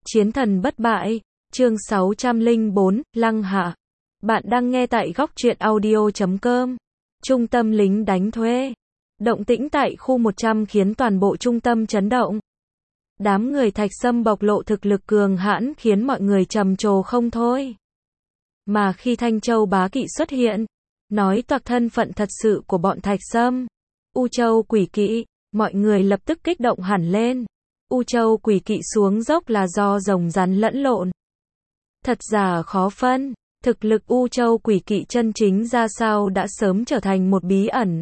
Chiến thần bất bại, chương 604, Lăng Hạ. Bạn đang nghe tại góc truyện audio.com. Trung tâm lính đánh thuê. Động tĩnh tại khu 100 khiến toàn bộ trung tâm chấn động. Đám người Thạch Sâm bộc lộ thực lực cường hãn khiến mọi người trầm trồ không thôi. Mà khi Thanh Châu bá kỵ xuất hiện, nói toạc thân phận thật sự của bọn Thạch Sâm, U Châu quỷ kỵ, mọi người lập tức kích động hẳn lên. U Châu quỷ kỵ xuống dốc là do rồng rắn lẫn lộn. Thật giả khó phân, thực lực U Châu quỷ kỵ chân chính ra sao đã sớm trở thành một bí ẩn.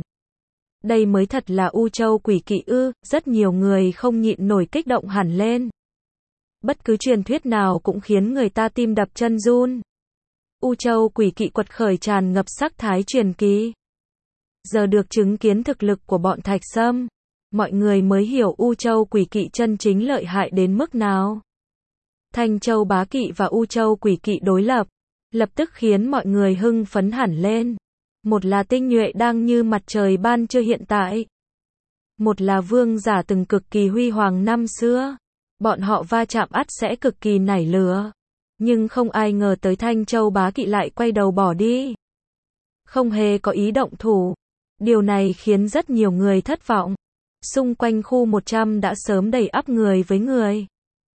Đây mới thật là U Châu quỷ kỵ ư, rất nhiều người không nhịn nổi kích động hẳn lên. Bất cứ truyền thuyết nào cũng khiến người ta tim đập chân run. U Châu quỷ kỵ quật khởi tràn ngập sắc thái truyền kỳ. Giờ được chứng kiến thực lực của bọn Thạch Sâm, mọi người mới hiểu U Châu quỷ kỵ chân chính lợi hại đến mức nào. Thanh Châu bá kỵ và U Châu quỷ kỵ đối lập tức khiến mọi người hưng phấn hẳn lên. Một là tinh nhuệ đang như mặt trời ban trưa hiện tại. Một là vương giả từng cực kỳ huy hoàng năm xưa. Bọn họ va chạm ắt sẽ cực kỳ nảy lửa. Nhưng không ai ngờ tới Thanh Châu bá kỵ lại quay đầu bỏ đi. Không hề có ý động thủ. Điều này khiến rất nhiều người thất vọng. Xung quanh khu 100 đã sớm đầy ắp người với người.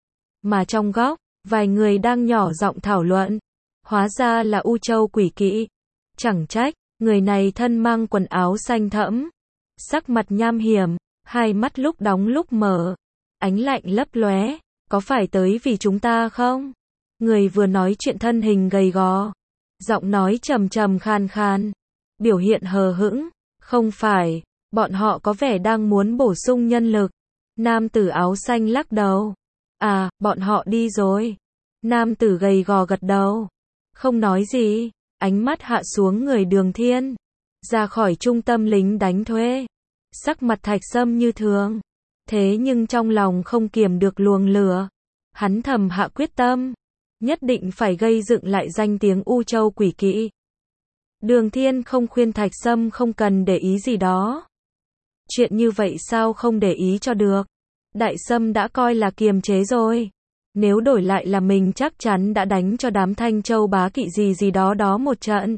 Mà trong góc, vài người đang nhỏ giọng thảo luận. Hóa ra là U Châu quỷ kỵ. Chẳng trách, người này thân mang quần áo xanh thẫm. Sắc mặt nham hiểm, hai mắt lúc đóng lúc mở. Ánh lạnh lấp lóe, có phải tới vì chúng ta không? Người vừa nói chuyện thân hình gầy gò. Giọng nói trầm trầm khan khan. Biểu hiện hờ hững, không phải. Bọn họ có vẻ đang muốn bổ sung nhân lực. Nam tử áo xanh lắc đầu. À, bọn họ đi rồi. Nam tử gầy gò gật đầu. Không nói gì, ánh mắt hạ xuống người Đường Thiên. Ra khỏi trung tâm lính đánh thuê. Sắc mặt Thạch Sâm như thường. Thế nhưng trong lòng không kiềm được luồng lửa. Hắn thầm hạ quyết tâm. Nhất định phải gây dựng lại danh tiếng U Châu quỷ kỵ. Đường Thiên không khuyên Thạch Sâm không cần để ý gì đó. Chuyện như vậy sao không để ý cho được. Đại Sâm đã coi là kiềm chế rồi. Nếu đổi lại là mình chắc chắn đã đánh cho đám Thanh Châu bá kỵ gì đó một trận.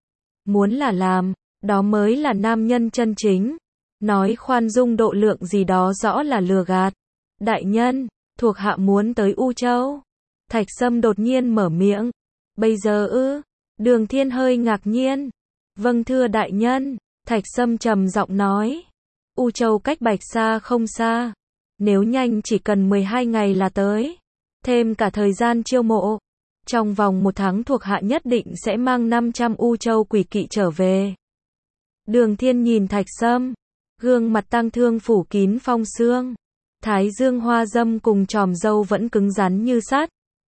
Muốn là làm, đó mới là nam nhân chân chính. Nói khoan dung độ lượng gì đó rõ là lừa gạt. Đại nhân, thuộc hạ muốn tới U Châu. Thạch Sâm đột nhiên mở miệng. Bây giờ ư? Đường Thiên hơi ngạc nhiên. Vâng thưa đại nhân, Thạch Sâm trầm giọng nói. U Châu cách Bạch Sa không xa. Nếu nhanh chỉ cần 12 ngày là tới. Thêm cả thời gian chiêu mộ. Trong vòng 1 tháng thuộc hạ nhất định sẽ mang 500 U Châu quỷ kỵ trở về. Đường Thiên nhìn Thạch Sâm. Gương mặt tang thương phủ kín phong sương. Thái dương hoa dâm cùng chòm râu vẫn cứng rắn như sắt.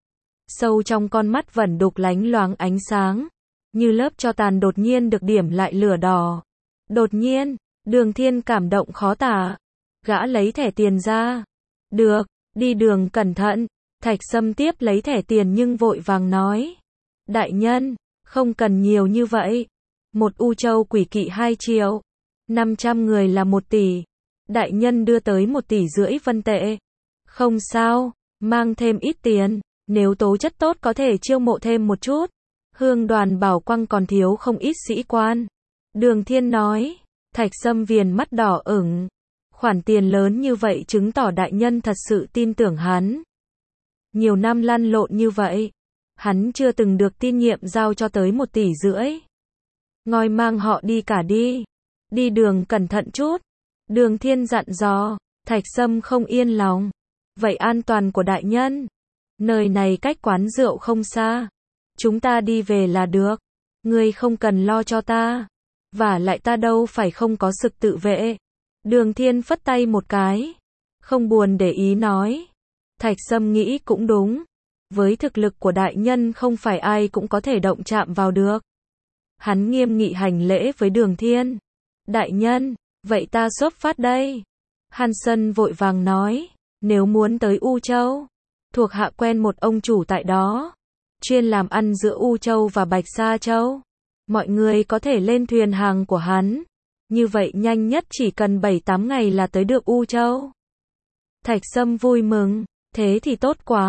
Sâu trong con mắt vẫn đục lánh loáng ánh sáng. Như lớp tro tàn đột nhiên được điểm lại lửa đỏ. Đột nhiên, Đường Thiên cảm động khó tả. Gã lấy thẻ tiền ra. Được, đi đường cẩn thận. Thạch Sâm tiếp lấy thẻ tiền nhưng vội vàng nói. Đại nhân, không cần nhiều như vậy. Một U Châu quỷ kỵ 2 triệu. 500 người là 1 tỷ. Đại nhân đưa tới 1,5 tỷ vân tệ. Không sao, mang thêm ít tiền. Nếu tố chất tốt có thể chiêu mộ thêm một chút. Hương đoàn Bảo Quang còn thiếu không ít sĩ quan. Đường Thiên nói. Thạch Sâm viền mắt đỏ ửng. Khoản tiền lớn như vậy chứng tỏ đại nhân thật sự tin tưởng hắn. Nhiều năm lăn lộn như vậy. Hắn chưa từng được tin nhiệm giao cho tới 1,5 tỷ. Ngồi mang họ đi cả đi. Đi đường cẩn thận chút. Đường Thiên dặn dò. Thạch Sâm không yên lòng. Vậy an toàn của đại nhân? Nơi này cách quán rượu không xa. Chúng ta đi về là được. Ngươi không cần lo cho ta. Vả lại ta đâu phải không có sức tự vệ. Đường Thiên phất tay một cái. Không buồn để ý nói. Thạch Sâm nghĩ cũng đúng. Với thực lực của đại nhân không phải ai cũng có thể động chạm vào được. Hắn nghiêm nghị hành lễ với Đường Thiên. Đại nhân, vậy ta xuất phát đây. Hàn Sân vội vàng nói. Nếu muốn tới U Châu, thuộc hạ quen một ông chủ tại đó. Chuyên làm ăn giữa U Châu và Bạch Sa Châu. Mọi người có thể lên thuyền hàng của hắn. Như vậy nhanh nhất chỉ cần 7-8 ngày là tới được U Châu. Thạch Sâm vui mừng. Thế thì tốt quá.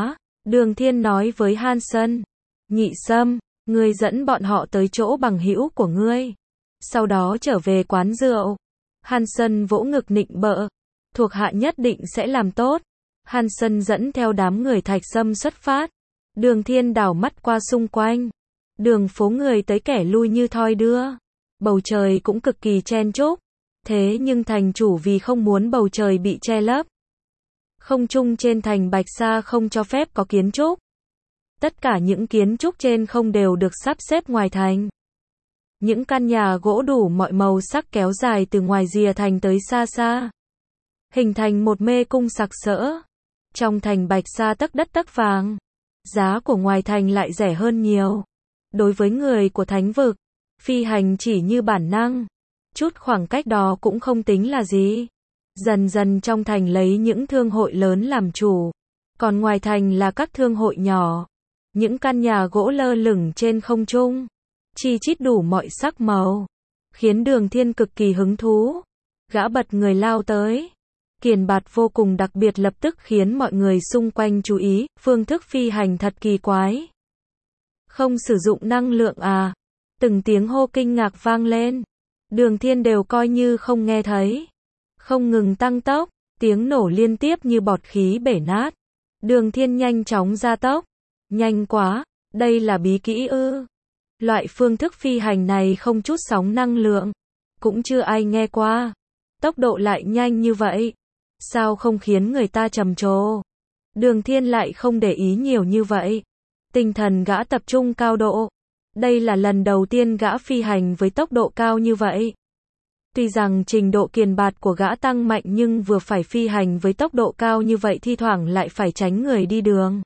Đường Thiên nói với Hansen. Nhị Sâm, ngươi dẫn bọn họ tới chỗ bằng hữu của ngươi. Sau đó trở về quán rượu. Hansen vỗ ngực nịnh bợ. Thuộc hạ nhất định sẽ làm tốt. Hansen dẫn theo đám người Thạch Sâm xuất phát. Đường Thiên đảo mắt qua xung quanh. Đường phố người tới kẻ lui như thoi đưa. Bầu trời cũng cực kỳ chen chúc. Thế nhưng thành chủ vì không muốn bầu trời bị che lấp. Không trung trên thành Bạch Sa không cho phép có kiến trúc. Tất cả những kiến trúc trên không đều được sắp xếp ngoài thành. Những căn nhà gỗ đủ mọi màu sắc kéo dài từ ngoài rìa thành tới xa xa. Hình thành một mê cung sặc sỡ. Trong thành Bạch Sa tấc đất tấc vàng. Giá của ngoài thành lại rẻ hơn nhiều. Đối với người của thánh vực, phi hành chỉ như bản năng. Chút khoảng cách đó cũng không tính là gì. Dần dần trong thành lấy những thương hội lớn làm chủ. Còn ngoài thành là các thương hội nhỏ. Những căn nhà gỗ lơ lửng trên không trung. Chi chít đủ mọi sắc màu. Khiến Đường Thiên cực kỳ hứng thú. Gã bật người lao tới. Kiền bạt vô cùng đặc biệt lập tức khiến mọi người xung quanh chú ý. Phương thức phi hành thật kỳ quái. Không sử dụng năng lượng à? Từng tiếng hô kinh ngạc vang lên. Đường Thiên đều coi như không nghe thấy. Không ngừng tăng tốc. Tiếng nổ liên tiếp như bọt khí bể nát. Đường Thiên nhanh chóng gia tốc. Nhanh quá. Đây là bí kỹ ư? Loại phương thức phi hành này không chút sóng năng lượng. Cũng chưa ai nghe qua. Tốc độ lại nhanh như vậy. Sao không khiến người ta trầm trồ? Đường Thiên lại không để ý nhiều như vậy. Tinh thần gã tập trung cao độ. Đây là lần đầu tiên gã phi hành với tốc độ cao như vậy. Tuy rằng trình độ kiền bạt của gã tăng mạnh nhưng vừa phải phi hành với tốc độ cao như vậy thi thoảng lại phải tránh người đi đường.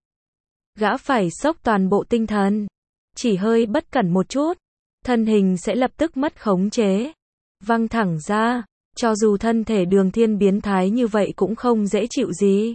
Gã phải xốc toàn bộ tinh thần. Chỉ hơi bất cẩn một chút, thân hình sẽ lập tức mất khống chế. Văng thẳng ra, cho dù thân thể Đường Thiên biến thái như vậy cũng không dễ chịu gì.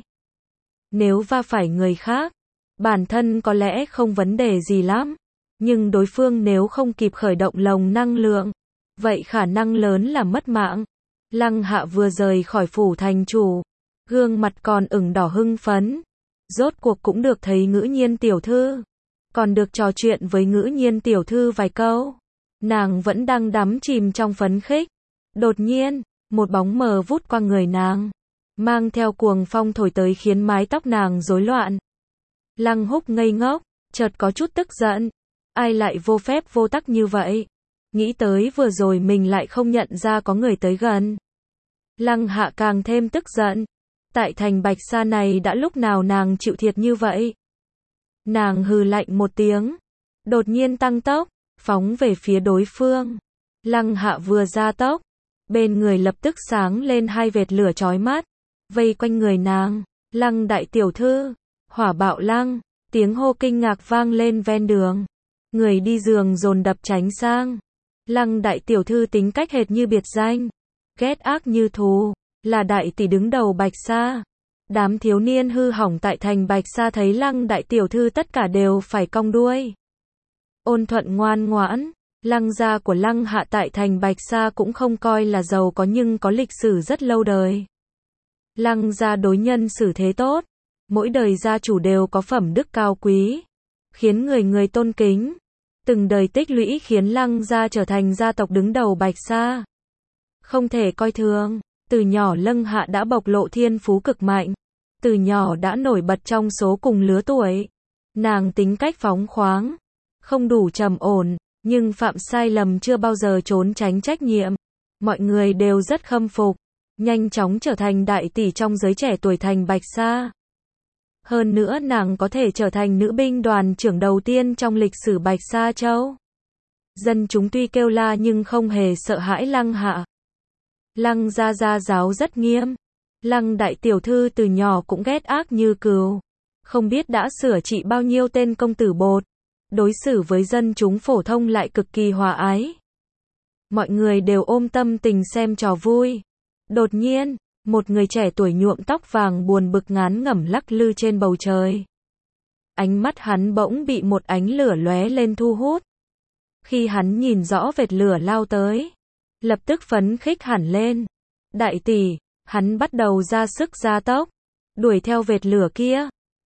Nếu va phải người khác, bản thân có lẽ không vấn đề gì lắm. Nhưng đối phương nếu không kịp khởi động lồng năng lượng, vậy khả năng lớn là mất mạng. Lăng Hạ vừa rời khỏi phủ thành chủ, gương mặt còn ửng đỏ hưng phấn. Rốt cuộc cũng được thấy Ngữ Nhiên tiểu thư. Còn được trò chuyện với Ngữ Nhiên tiểu thư vài câu. Nàng vẫn đang đắm chìm trong phấn khích. Đột nhiên, một bóng mờ vút qua người nàng. Mang theo cuồng phong thổi tới khiến mái tóc nàng rối loạn. Lăng Húc ngây ngốc, chợt có chút tức giận. Ai lại vô phép vô tắc như vậy? Nghĩ tới vừa rồi mình lại không nhận ra có người tới gần. Lăng Hạ càng thêm tức giận. Tại thành Bạch Sa này đã lúc nào nàng chịu thiệt như vậy? Nàng hừ lạnh một tiếng. Đột nhiên tăng tốc, phóng về phía đối phương. Lăng Hạ vừa ra tốc. Bên người lập tức sáng lên hai vệt lửa chói mắt. Vây quanh người nàng. Lăng đại tiểu thư. Hỏa bạo lăng. Tiếng hô kinh ngạc vang lên ven đường. Người đi giường dồn đập tránh sang. Lăng đại tiểu thư tính cách hệt như biệt danh. Ghét ác như thù. Là đại tỷ đứng đầu Bạch Sa. Đám thiếu niên hư hỏng tại thành Bạch Sa thấy Lăng đại tiểu thư tất cả đều phải cong đuôi. Ôn thuận ngoan ngoãn. Lăng gia của Lăng Hạ tại thành Bạch Sa cũng không coi là giàu có nhưng có lịch sử rất lâu đời. Lăng gia đối nhân xử thế tốt. Mỗi đời gia chủ đều có phẩm đức cao quý. Khiến người người tôn kính. Từng đời tích lũy khiến Lăng gia trở thành gia tộc đứng đầu Bạch Sa. Không thể coi thường. Từ nhỏ Lăng Hạ đã bộc lộ thiên phú cực mạnh. Từ nhỏ đã nổi bật trong số cùng lứa tuổi. Nàng tính cách phóng khoáng. Không đủ trầm ổn. Nhưng phạm sai lầm chưa bao giờ trốn tránh trách nhiệm. Mọi người đều rất khâm phục. Nhanh chóng trở thành đại tỷ trong giới trẻ tuổi thành Bạch Sa. Hơn nữa nàng có thể trở thành nữ binh đoàn trưởng đầu tiên trong lịch sử Bạch Sa Châu. Dân chúng tuy kêu la nhưng không hề sợ hãi Lăng Hạ. Lăng gia gia giáo rất nghiêm. Lăng đại tiểu thư từ nhỏ cũng ghét ác như cừu. Không biết đã sửa trị bao nhiêu tên công tử bột. Đối xử với dân chúng phổ thông lại cực kỳ hòa ái. Mọi người đều ôm tâm tình xem trò vui. Đột nhiên, một người trẻ tuổi nhuộm tóc vàng buồn bực ngán ngẩm lắc lư trên bầu trời. Ánh mắt hắn bỗng bị một ánh lửa lóe lên thu hút. Khi hắn nhìn rõ vệt lửa lao tới, lập tức phấn khích hẳn lên. Đại tỷ, hắn bắt đầu ra sức gia tốc, đuổi theo vệt lửa kia.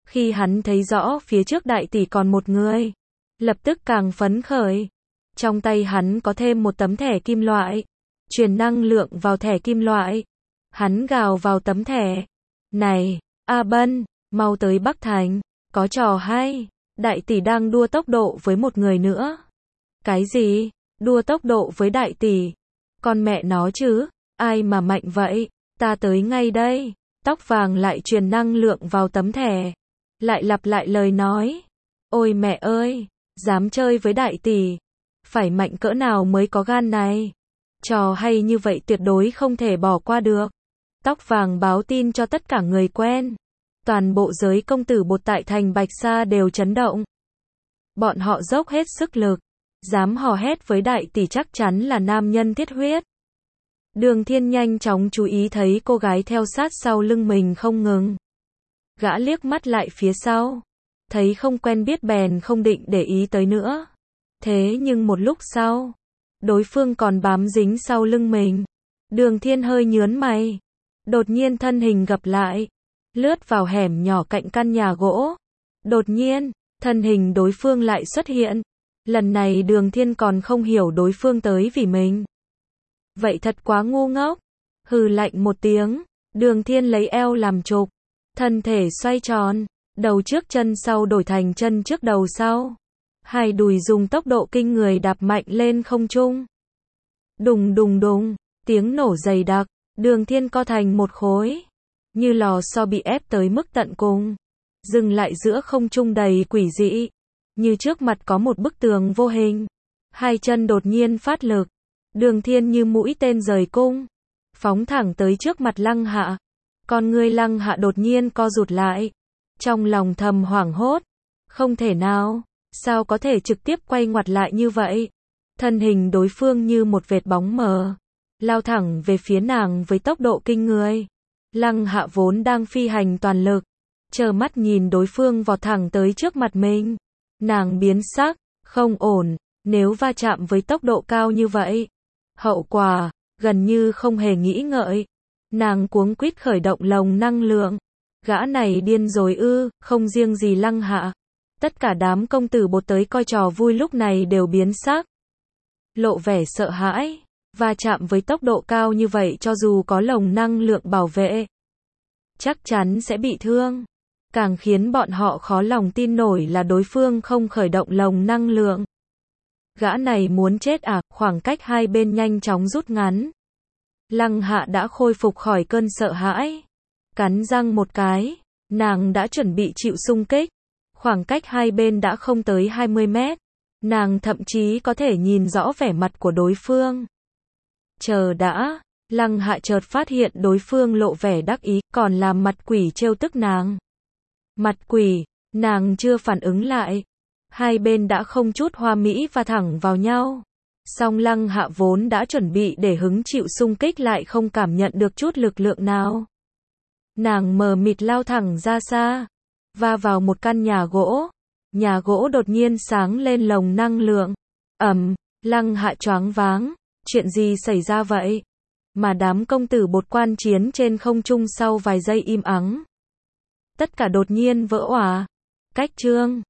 Khi hắn thấy rõ phía trước đại tỷ còn một người, lập tức càng phấn khởi. Trong tay hắn có thêm một tấm thẻ kim loại. Truyền năng lượng vào thẻ kim loại. Hắn gào vào tấm thẻ. Này, A Bân, mau tới Bắc Thành. Có trò hay. Đại tỷ đang đua tốc độ với một người nữa. Cái gì? Đua tốc độ với đại tỷ? Con mẹ nó chứ. Ai mà mạnh vậy? Ta tới ngay đây. Tóc vàng lại truyền năng lượng vào tấm thẻ. Lại lặp lại lời nói. Ôi mẹ ơi, dám chơi với đại tỷ. Phải mạnh cỡ nào mới có gan này. Trò hay như vậy tuyệt đối không thể bỏ qua được. Tóc vàng báo tin cho tất cả người quen. Toàn bộ giới công tử bột tại thành Bạch Sa đều chấn động. Bọn họ dốc hết sức lực. Dám hò hét với đại tỷ chắc chắn là nam nhân thiết huyết. Đường Thiên nhanh chóng chú ý thấy cô gái theo sát sau lưng mình không ngừng. Gã liếc mắt lại phía sau. Thấy không quen biết bèn không định để ý tới nữa. Thế nhưng một lúc sau, đối phương còn bám dính sau lưng mình. Đường Thiên hơi nhướng mày. Đột nhiên thân hình gập lại. Lướt vào hẻm nhỏ cạnh căn nhà gỗ. Đột nhiên, thân hình đối phương lại xuất hiện. Lần này Đường Thiên còn không hiểu đối phương tới vì mình. Vậy thật quá ngu ngốc. Hừ lạnh một tiếng. Đường Thiên lấy eo làm trục. Thân thể xoay tròn. Đầu trước chân sau đổi thành chân trước đầu sau. Hai đùi dùng tốc độ kinh người đạp mạnh lên không trung. Đùng đùng đùng. Tiếng nổ dày đặc. Đường Thiên co thành một khối. Như lò xo bị ép tới mức tận cùng. Dừng lại giữa không trung đầy quỷ dị. Như trước mặt có một bức tường vô hình. Hai chân đột nhiên phát lực. Đường Thiên như mũi tên rời cung. Phóng thẳng tới trước mặt Lăng Hạ. Con ngươi Lăng Hạ đột nhiên co rụt lại. Trong lòng thầm hoảng hốt. Không thể nào. Sao có thể trực tiếp quay ngoặt lại như vậy? Thân hình đối phương như một vệt bóng mờ. Lao thẳng về phía nàng với tốc độ kinh người. Lăng Hạ vốn đang phi hành toàn lực. Trơ mắt nhìn đối phương vọt thẳng tới trước mặt mình. Nàng biến sắc. Không ổn. Nếu va chạm với tốc độ cao như vậy. Hậu quả, gần như không hề nghĩ ngợi. Nàng cuống quýt khởi động lồng năng lượng. Gã này điên rồi ư, không riêng gì Lăng Hạ. Tất cả đám công tử bột tới coi trò vui lúc này đều biến sắc. Lộ vẻ sợ hãi. Va chạm với tốc độ cao như vậy cho dù có lồng năng lượng bảo vệ. Chắc chắn sẽ bị thương. Càng khiến bọn họ khó lòng tin nổi là đối phương không khởi động lồng năng lượng. Gã này muốn chết à, khoảng cách hai bên nhanh chóng rút ngắn. Lăng Hạ đã khôi phục khỏi cơn sợ hãi. Cắn răng một cái, nàng đã chuẩn bị chịu xung kích. Khoảng cách hai bên đã không tới 20 mét. Nàng thậm chí có thể nhìn rõ vẻ mặt của đối phương. Chờ đã, Lăng Hạ chợt phát hiện đối phương lộ vẻ đắc ý, còn làm mặt quỷ trêu tức nàng. Mặt quỷ, nàng chưa phản ứng lại. Hai bên đã không chút hoa mỹ và thẳng vào nhau. Song Lăng Hạ vốn đã chuẩn bị để hứng chịu xung kích lại không cảm nhận được chút lực lượng nào. Nàng mờ mịt lao thẳng ra xa. Va vào một căn nhà gỗ. Nhà gỗ đột nhiên sáng lên lồng năng lượng. Lăng Hạ choáng váng. Chuyện gì xảy ra vậy? Mà đám công tử bột quan chiến trên không trung sau vài giây im ắng. Tất cả đột nhiên vỡ òa. Cách chương